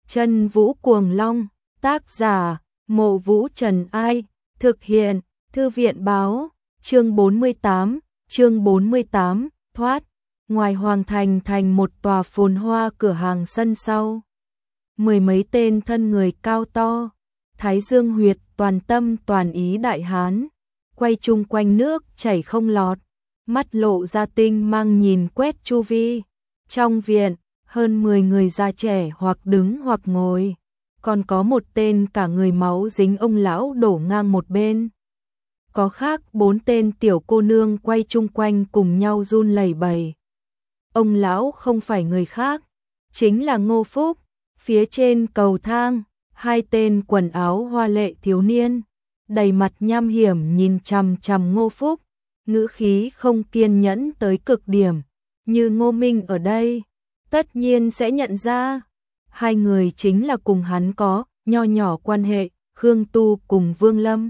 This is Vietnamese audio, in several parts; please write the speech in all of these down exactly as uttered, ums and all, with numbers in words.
Chân Vũ Cuồng Long, tác giả, Mộ Vũ Trần Ai, thực hiện, Thư viện báo, chương bốn mươi tám, chương bốn mươi tám, thoát. Ngoài hoàng thành thành một tòa phồn hoa cửa hàng sân sau. Mười mấy tên thân người cao to, thái dương huyệt toàn tâm toàn ý đại hán, quay chung quanh nước chảy không lọt, mắt lộ ra tinh mang nhìn quét chu vi. Trong viện, hơn mười người già trẻ hoặc đứng hoặc ngồi, còn có một tên cả người máu dính ông lão đổ ngang một bên. Có khác bốn tên tiểu cô nương quay chung quanh cùng nhau run lẩy bẩy. Ông lão không phải người khác, chính là Ngô Phúc. Phía trên cầu thang, hai tên quần áo hoa lệ thiếu niên, đầy mặt nham hiểm nhìn chằm chằm Ngô Phúc, ngữ khí không kiên nhẫn tới cực điểm, như Ngô Minh ở đây, tất nhiên sẽ nhận ra. Hai người chính là cùng hắn có nho nhỏ quan hệ, Khương Tu cùng Vương Lâm.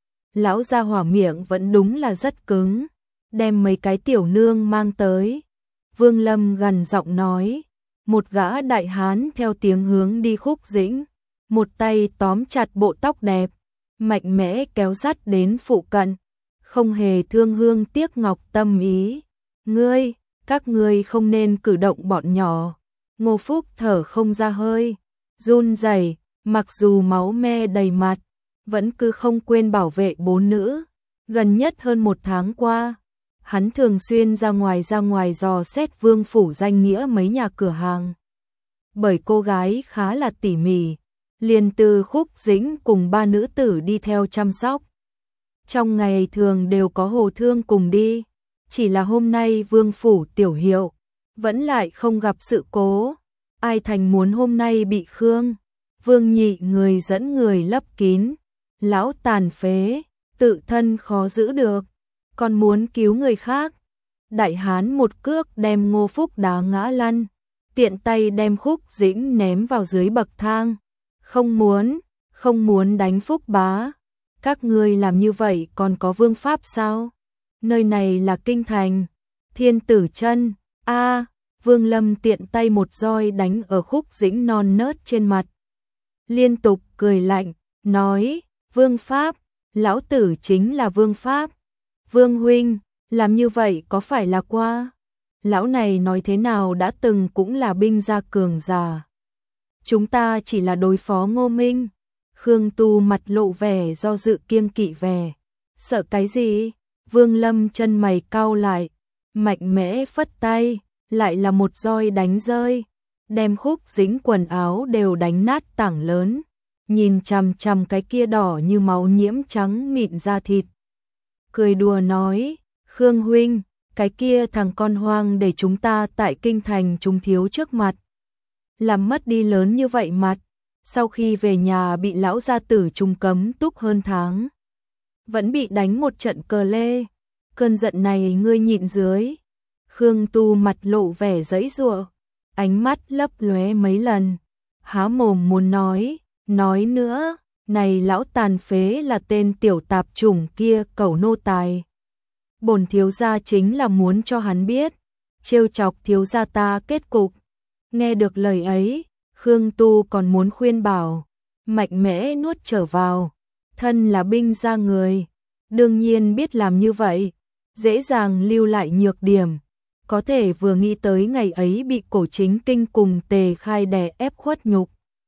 Lão gia hỏa miệng vẫn đúng là rất cứng, đem mấy cái tiểu nương mang tới. Vương Lâm gằn giọng nói, một gã đại hán theo tiếng hướng đi Khúc Dĩnh, một tay tóm chặt bộ tóc đẹp, mạnh mẽ kéo dắt đến phụ cận, không hề thương hương tiếc ngọc tâm ý. Ngươi, các ngươi không nên cử động bọn nhỏ. Ngô Phúc thở không ra hơi, run rẩy, mặc dù máu me đầy mặt, vẫn cứ không quên bảo vệ bốn nữ. Gần nhất hơn một tháng qua, hắn thường xuyên ra ngoài ra ngoài dò xét vương phủ danh nghĩa mấy nhà cửa hàng. Bởi cô gái khá là tỉ mỉ, liền từ Khúc Dĩnh cùng ba nữ tử đi theo chăm sóc. Trong ngày thường đều có Hồ Thương cùng đi, chỉ là hôm nay vương phủ tiểu hiệu, vẫn lại không gặp sự cố. Ai thành muốn hôm nay bị Khương Vương Nhị người dẫn người lấp kín, lão tàn phế, tự thân khó giữ được, còn muốn cứu người khác. Đại hán một cước đem Ngô Phúc đá ngã lăn, tiện tay đem Khúc Dĩnh ném vào dưới bậc thang. Không muốn, không muốn đánh Phúc bá. Các ngươi làm như vậy còn có vương pháp sao? Nơi này là kinh thành, Thiên Tử Chân. A, Vương Lâm tiện tay một roi đánh ở Khúc Dĩnh non nớt trên mặt. Liên tục cười lạnh, nói, vương pháp, lão tử chính là vương pháp. Vương huynh, làm như vậy có phải là qua? Lão này nói thế nào đã từng cũng là binh gia cường giả. Chúng ta chỉ là đối phó Ngô Minh. Khương Tu mặt lộ vẻ do dự kiêng kỵ vẻ. Sợ cái gì? Vương Lâm chân mày cau lại, mạnh mẽ phất tay, lại là một roi đánh rơi, đem Khúc Dĩnh quần áo đều đánh nát tảng lớn. Nhìn chằm chằm cái kia đỏ như máu nhiễm trắng mịn da thịt, cười đùa nói, Khương huynh, cái kia thằng con hoang để chúng ta tại kinh thành chúng thiếu trước mặt, làm mất đi lớn như vậy mặt, sau khi về nhà bị lão gia tử trung cấm túc hơn tháng, vẫn bị đánh một trận cờ lê, cơn giận này ngươi nhịn dưới. Khương Tu mặt lộ vẻ giãy giụa, ánh mắt lấp lóe mấy lần, há mồm muốn nói, nói nữa, này lão tàn phế là tên tiểu tạp chủng kia cẩu nô tài. Bổn thiếu gia chính là muốn cho hắn biết, trêu chọc thiếu gia ta kết cục. Nghe được lời ấy, Khương Tu còn muốn khuyên bảo, mạnh mẽ nuốt trở vào, thân là binh gia người, đương nhiên biết làm như vậy, dễ dàng lưu lại nhược điểm. Có thể vừa nghĩ tới ngày ấy bị Cổ Chính Kinh cùng Tề Khai đè ép khuất nhục.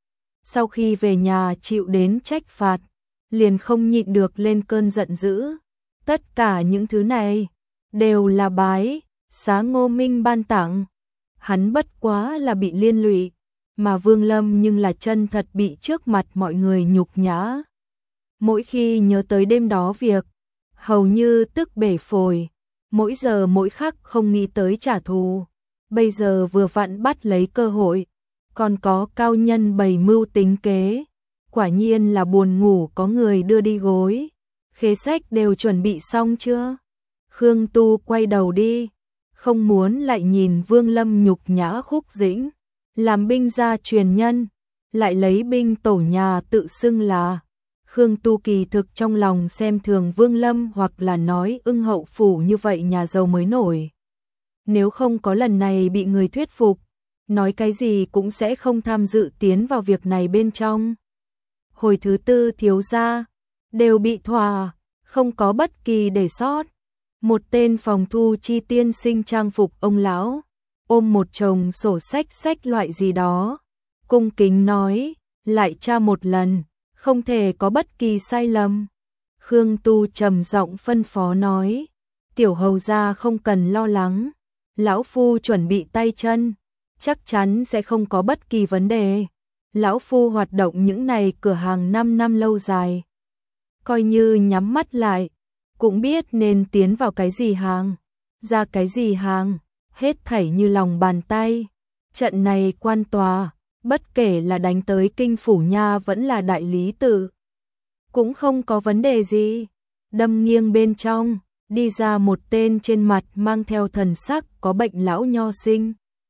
Sau khi về nhà chịu đến trách phạt, liền không nhịn được lên cơn giận dữ. Tất cả những thứ này đều là bái xá Ngô Minh ban tặng. Hắn bất quá là bị liên lụy, mà Vương Lâm nhưng là chân thật bị trước mặt mọi người nhục nhã. Mỗi khi nhớ tới đêm đó việc, hầu như tức bể phổi, mỗi giờ mỗi khắc không nghĩ tới trả thù. Bây giờ vừa vặn bắt lấy cơ hội, còn có cao nhân bày mưu tính kế, quả nhiên là buồn ngủ có người đưa đi gối. Khế sách đều chuẩn bị xong chưa? Khương Tu quay đầu đi, không muốn lại nhìn Vương Lâm nhục nhã Khúc Dĩnh, làm binh gia truyền nhân, lại lấy binh tổ nhà tự xưng là. Khương Tu kỳ thực trong lòng xem thường Vương Lâm, hoặc là nói Ưng Hậu phủ như vậy nhà giàu mới nổi. Nếu không có lần này bị người thuyết phục, nói cái gì cũng sẽ không tham dự tiến vào việc này bên trong. Hồi thứ tư thiếu gia đều bị thỏa, không có bất kỳ để sót. Một tên phòng thu chi tiên sinh trang phục ông lão, ôm một chồng sổ sách sách loại gì đó, cung kính nói, lại tra một lần, không thể có bất kỳ sai lầm. Khương Tu trầm giọng phân phó nói, tiểu hầu gia không cần lo lắng, lão phu chuẩn bị tay chân, chắc chắn sẽ không có bất kỳ vấn đề. Lão phu hoạt động những này cửa hàng năm năm lâu dài, coi như nhắm mắt lại, cũng biết nên tiến vào cái gì hàng, ra cái gì hàng, hết thảy như lòng bàn tay. Trận này quan tòa, bất kể là đánh tới kinh phủ nha vẫn là đại lý tự, cũng không có vấn đề gì. Đâm nghiêng bên trong, đi ra một tên trên mặt mang theo thần sắc có bệnh lão nho sinh.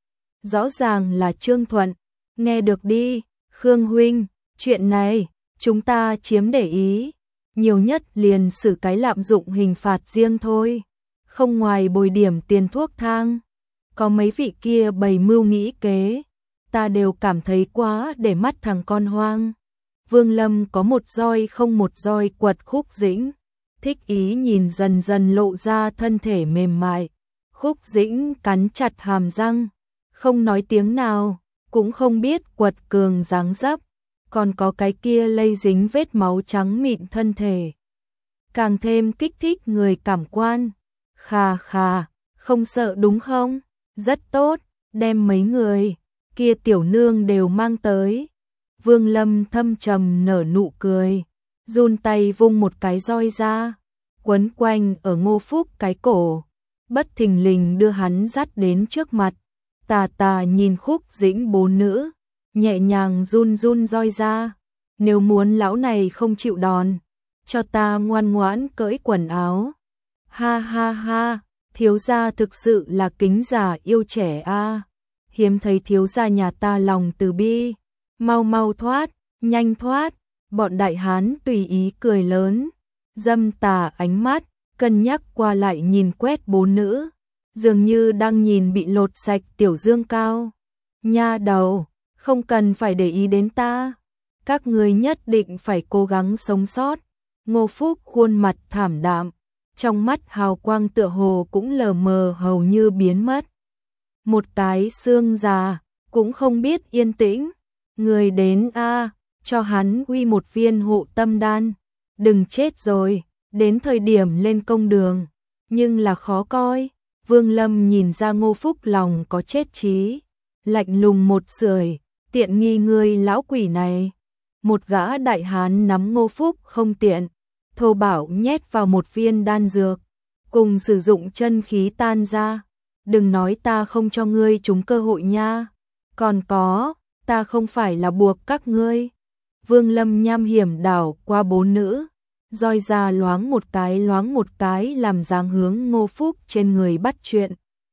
Rõ ràng là Trương Thuận, nghe được đi, Khương huynh, chuyện này, chúng ta chiếm để ý, nhiều nhất liền xử cái lạm dụng hình phạt riêng thôi, không ngoài bồi điểm tiền thuốc thang. Có mấy vị kia bày mưu nghĩ kế, ta đều cảm thấy quá để mắt thằng con hoang. Vương Lâm có một roi không một roi quật Khúc Dĩnh, thích ý nhìn dần dần lộ ra thân thể mềm mại. Khúc Dĩnh cắn chặt hàm răng, không nói tiếng nào, cũng không biết quật cường dáng dấp, còn có cái kia lây dính vết máu trắng mịn thân thể, càng thêm kích thích người cảm quan. Khà khà, không sợ đúng không? Rất tốt, đem mấy người kia tiểu nương đều mang tới. Vương Lâm thâm trầm nở nụ cười, run tay vung một cái roi ra, quấn quanh ở Ngô Phúc cái cổ, bất thình lình đưa hắn dắt đến trước mặt. Tà tà nhìn Khúc Dĩnh bốn nữ, nhẹ nhàng run run roi ra, nếu muốn lão này không chịu đòn, cho ta ngoan ngoãn cởi quần áo. Ha ha ha, thiếu gia thực sự là kính già yêu trẻ a, hiếm thấy thiếu gia nhà ta lòng từ bi, mau mau thoát, nhanh thoát. Bọn đại hán tùy ý cười lớn, dâm tà ánh mắt, cân nhắc qua lại nhìn quét bốn nữ, dường như đang nhìn bị lột sạch tiểu dương cao. Nha đầu, không cần phải để ý đến ta, các người nhất định phải cố gắng sống sót. Ngô Phúc khuôn mặt thảm đạm, trong mắt hào quang tựa hồ cũng lờ mờ hầu như biến mất. Một cái xương già, cũng không biết yên tĩnh. Người đến a, cho hắn uy một viên hộ tâm đan, đừng chết rồi, đến thời điểm lên công đường, nhưng là khó coi. Vương Lâm nhìn ra Ngô Phúc lòng có chết chí, lạnh lùng một sưởi, tiện nghi ngươi lão quỷ này. Một gã đại hán nắm Ngô Phúc không tiện, thô bạo nhét vào một viên đan dược, cùng sử dụng chân khí tan ra. Đừng nói ta không cho ngươi trúng cơ hội nha, còn có, ta không phải là buộc các ngươi. Vương Lâm nham hiểm đảo qua bốn nữ, roi ra loáng một cái loáng một cái làm dáng hướng Ngô Phúc trên người bắt chuyện.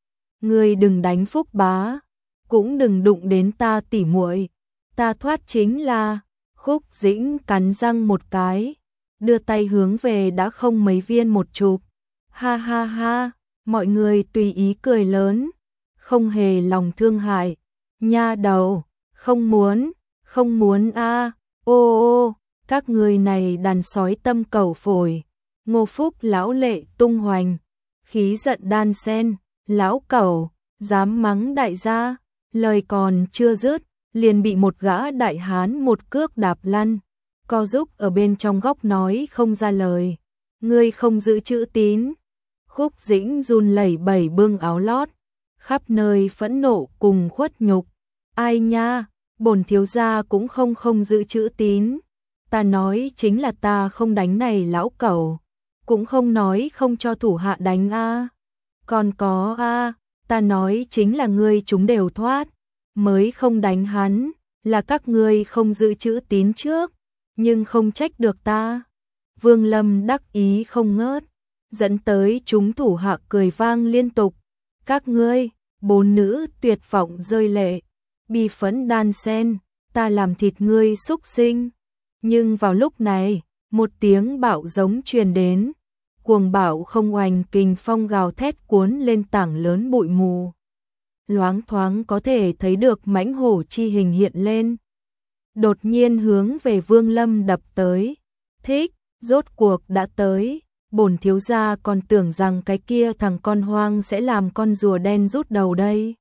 Ngươi đừng đánh Phúc bá, cũng đừng đụng đến ta tỉ muội, ta thoát chính là. Khúc Dĩnh cắn răng một cái, đưa tay hướng về đã không mấy viên một chụp. Ha ha ha, mọi người tùy ý cười lớn, không hề lòng thương hại. Nha đầu, không muốn, không muốn a, ô ô, các người này đàn sói tâm cầu phổi. Ngô Phúc lão lệ tung hoành, khí giận đan sen, lão cẩu, dám mắng đại gia, lời còn chưa dứt, liền bị một gã đại hán một cước đạp lăn, co giúp ở bên trong góc nói không ra lời. Ngươi không giữ chữ tín. Khúc Dĩnh run lẩy bẩy bưng áo lót, khắp nơi phẫn nộ cùng khuất nhục. Ai nha, bổn thiếu gia cũng không không giữ chữ tín. Ta nói chính là ta không đánh này lão cẩu, cũng không nói không cho thủ hạ đánh a. Còn có a, ta nói chính là ngươi chúng đều thoát, mới không đánh hắn, là các ngươi không giữ chữ tín trước, nhưng không trách được ta. Vương Lâm đắc ý không ngớt, dẫn tới chúng thủ hạ cười vang liên tục. Các ngươi, bốn nữ tuyệt vọng rơi lệ, bi phẫn đan sen, ta làm thịt ngươi xúc sinh. Nhưng vào lúc này, một tiếng bạo giống truyền đến, cuồng bạo không oanh kình phong gào thét cuốn lên tảng lớn bụi mù. loáng thoáng có thể thấy được mãnh hổ chi hình hiện lên. Đột nhiên hướng về Vương Lâm đập tới. Thích, rốt cuộc đã tới. Bổn thiếu gia còn tưởng rằng cái kia thằng con hoang sẽ làm con rùa đen rút đầu đây.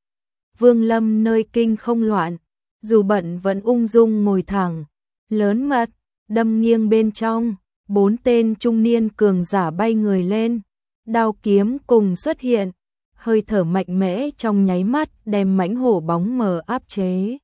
Vương Lâm nơi kinh không loạn, dù bận vẫn ung dung ngồi thẳng, lớn mật, đâm nghiêng bên trong, bốn tên trung niên cường giả bay người lên, đao kiếm cùng xuất hiện, hơi thở mạnh mẽ trong nháy mắt đem mãnh hổ bóng mờ áp chế.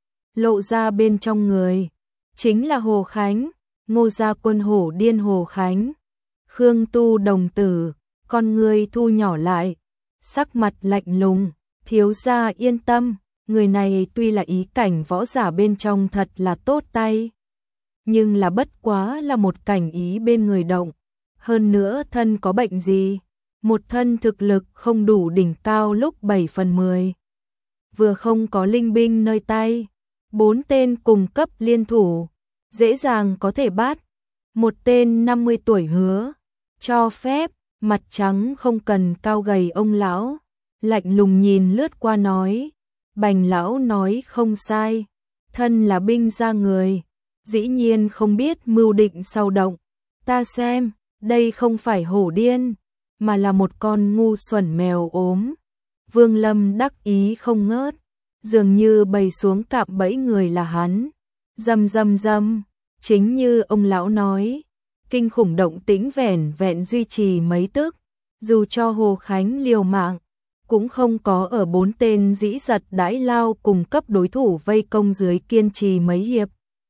Lộ ra bên trong người, chính là Hồ Khánh, Ngô gia quân hổ điên Hồ Khánh. Khương Tu đồng tử, con người thu nhỏ lại, sắc mặt lạnh lùng, thiếu gia yên tâm, người này tuy là ý cảnh võ giả bên trong thật là tốt tay, nhưng là bất quá là một cảnh ý bên người động, hơn nữa thân có bệnh gì, một thân thực lực không đủ đỉnh cao lúc bảy phần mười. Vừa không có linh binh nơi tay, bốn tên cùng cấp liên thủ, dễ dàng có thể bắt, một tên năm mươi tuổi hứa, cho phép, mặt trắng không cần cao gầy ông lão, lạnh lùng nhìn lướt qua nói, Bành lão nói không sai, thân là binh ra người, dĩ nhiên không biết mưu định sau động, ta xem, đây không phải hổ điên, mà là một con ngu xuẩn mèo ốm. Vương Lâm đắc ý không ngớt, dường như bày xuống cạm bẫy người là hắn, rầm rầm rầm, chính như ông lão nói. Kinh khủng động tĩnh vẻn vẹn duy trì mấy tức, dù cho Hồ Khánh liều mạng, cũng không có ở bốn tên dĩ giật đãi lao cùng cấp đối thủ vây công dưới kiên trì mấy hiệp.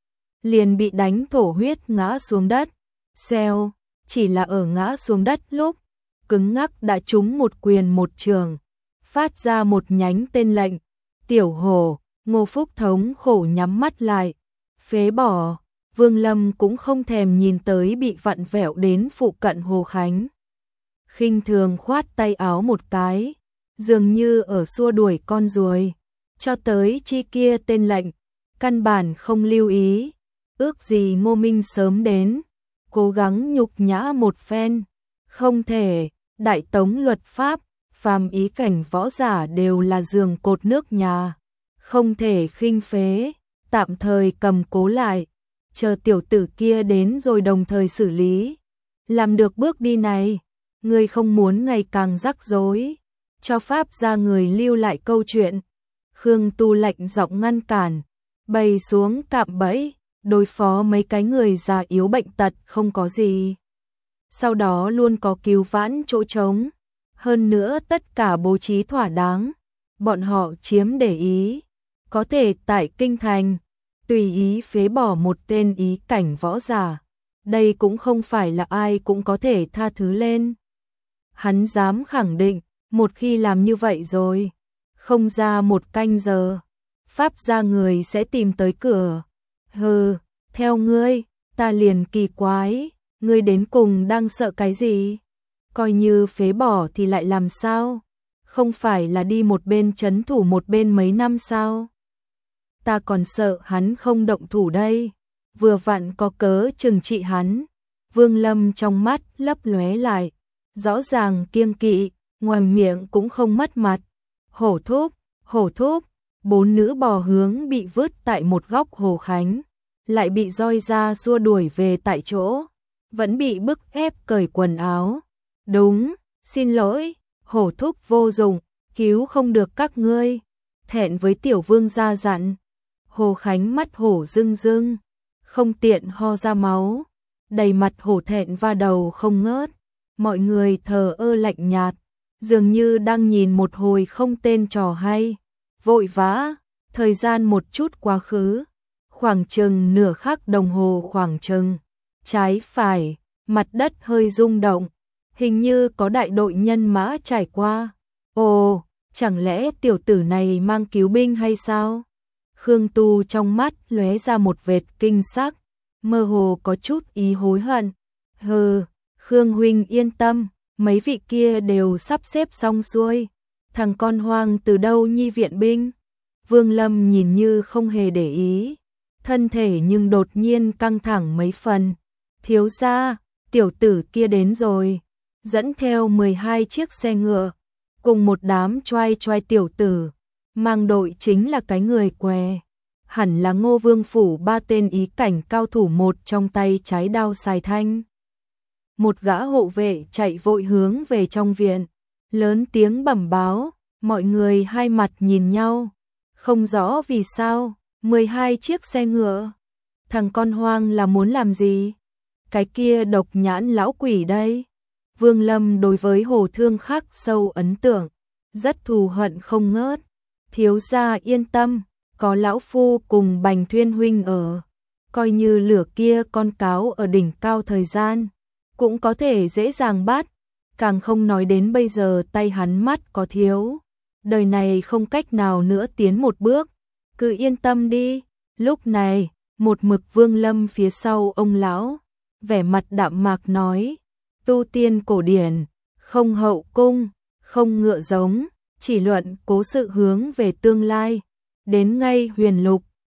Liền bị đánh thổ huyết ngã xuống đất, xèo, chỉ là ở ngã xuống đất lúc, cứng ngắc đã trúng một quyền một trường, phát ra một nhánh tên lệnh, tiểu hổ, Ngô Phúc thống khổ nhắm mắt lại, phế bỏ. Vương Lâm cũng không thèm nhìn tới bị vặn vẹo đến phụ cận Hồ Khánh. Khinh thường khoát tay áo một cái, dường như ở xua đuổi con ruồi, cho tới chi kia tên lệnh, căn bản không lưu ý, ước gì Ngô Minh sớm đến, cố gắng nhục nhã một phen, không thể, đại tống luật pháp, phàm ý cảnh võ giả đều là giường cột nước nhà, không thể khinh phế, tạm thời cầm cố lại. Chờ tiểu tử kia đến rồi đồng thời xử lý. Làm được bước đi này, người không muốn ngày càng rắc rối, cho pháp ra người lưu lại câu chuyện. Khương Tu lạnh giọng ngăn cản, bày xuống cạm bẫy, đối phó mấy cái người già yếu bệnh tật không có gì. Sau đó luôn có cứu vãn chỗ trống, hơn nữa tất cả bố trí thỏa đáng, bọn họ chiếm để ý, có thể tại kinh thành tùy ý phế bỏ một tên ý cảnh võ giả, đây cũng không phải là ai cũng có thể tha thứ lên. Hắn dám khẳng định, một khi làm như vậy rồi, không ra một canh giờ, pháp gia người sẽ tìm tới cửa. Hừ, theo ngươi, ta liền kỳ quái, ngươi đến cùng đang sợ cái gì? Coi như phế bỏ thì lại làm sao? Không phải là đi một bên trấn thủ một bên mấy năm sao? Ta còn sợ hắn không động thủ đây, vừa vặn có cớ trừng trị hắn. Vương Lâm trong mắt lấp lóe lại, rõ ràng kiêng kỵ, ngoài miệng cũng không mất mặt. Hổ thúc, hổ thúc, bốn nữ bò hướng bị vứt tại một góc Hồ Khánh, lại bị roi ra xua đuổi về tại chỗ, vẫn bị bức ép cởi quần áo. Đúng, xin lỗi, hổ thúc vô dụng, cứu không được các ngươi, thẹn với tiểu vương gia dặn. Hồ Khánh mắt hổ rưng rưng, không tiện ho ra máu, đầy mặt hổ thẹn va đầu không ngớt, mọi người thờ ơ lạnh nhạt, dường như đang nhìn một hồi không tên trò hay, vội vã, thời gian một chút quá khứ, khoảng chừng nửa khắc đồng hồ khoảng chừng, trái phải, mặt đất hơi rung động, hình như có đại đội nhân mã trải qua, ồ, chẳng lẽ tiểu tử này mang cứu binh hay sao? Khương Tu trong mắt lóe ra một vệt kinh sắc, mơ hồ có chút ý hối hận. Hừ, Khương huynh yên tâm, mấy vị kia đều sắp xếp xong xuôi. Thằng con hoang từ đâu nhi viện binh? Vương Lâm nhìn như không hề để ý, thân thể nhưng đột nhiên căng thẳng mấy phần. Thiếu gia, tiểu tử kia đến rồi, dẫn theo mười hai chiếc xe ngựa, cùng một đám choai choai tiểu tử, mang đội chính là cái người què. Hẳn là Ngô Vương phủ ba tên ý cảnh cao thủ, một trong tay trái đao xài thanh. Một gã hộ vệ chạy vội hướng về trong viện, lớn tiếng bẩm báo, mọi người hai mặt nhìn nhau, không rõ vì sao, mười hai chiếc xe ngựa. Thằng con hoang là muốn làm gì? Cái kia độc nhãn lão quỷ đây. Vương Lâm đối với Hồ Thương khắc sâu ấn tượng, rất thù hận không ngớt. Thiếu gia yên tâm, có lão phu cùng Bành Thuyên huynh ở, coi như lửa kia con cáo ở đỉnh cao thời gian, cũng có thể dễ dàng bắt, càng không nói đến bây giờ tay hắn mắt có thiếu, đời này không cách nào nữa tiến một bước, cứ yên tâm đi. Lúc này, một mực Vương Lâm phía sau ông lão, vẻ mặt đạm mạc nói, tu tiên cổ điển, không hậu cung, không ngựa giống, chỉ luận cố sự hướng về tương lai, đến ngay huyền lục,